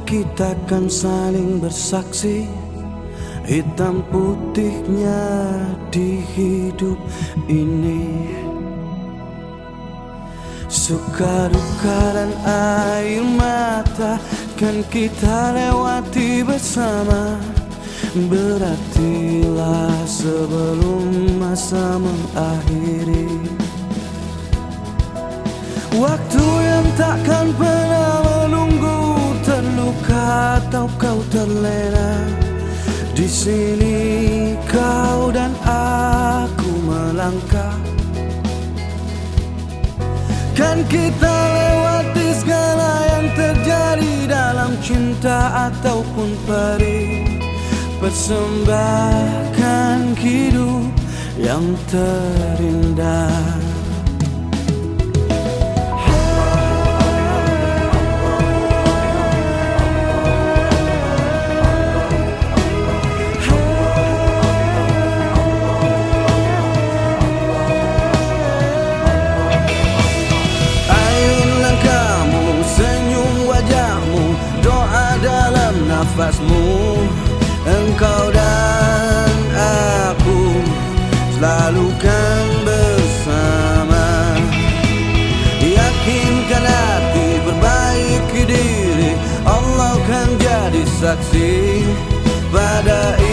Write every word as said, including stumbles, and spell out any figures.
kita kan saling bersaksi, hitam putihnya di hidup ini. Suka duka dan air mata kan kita lewati bersama. Berhatilah sebelum masa mengakhiri. Waktu yang takkan pernah menunggu, terluka atau kau terlena. Di sini kau dan aku melangkah. Kan kita lewati segala yang terjadi dalam cinta ataupun perih. Persembahkan hidup yang terindah. Nafasmu, engkau dan aku selalu kan bersama. Yakinkan hati, perbaiki diri, Allah kan jadi saksi pada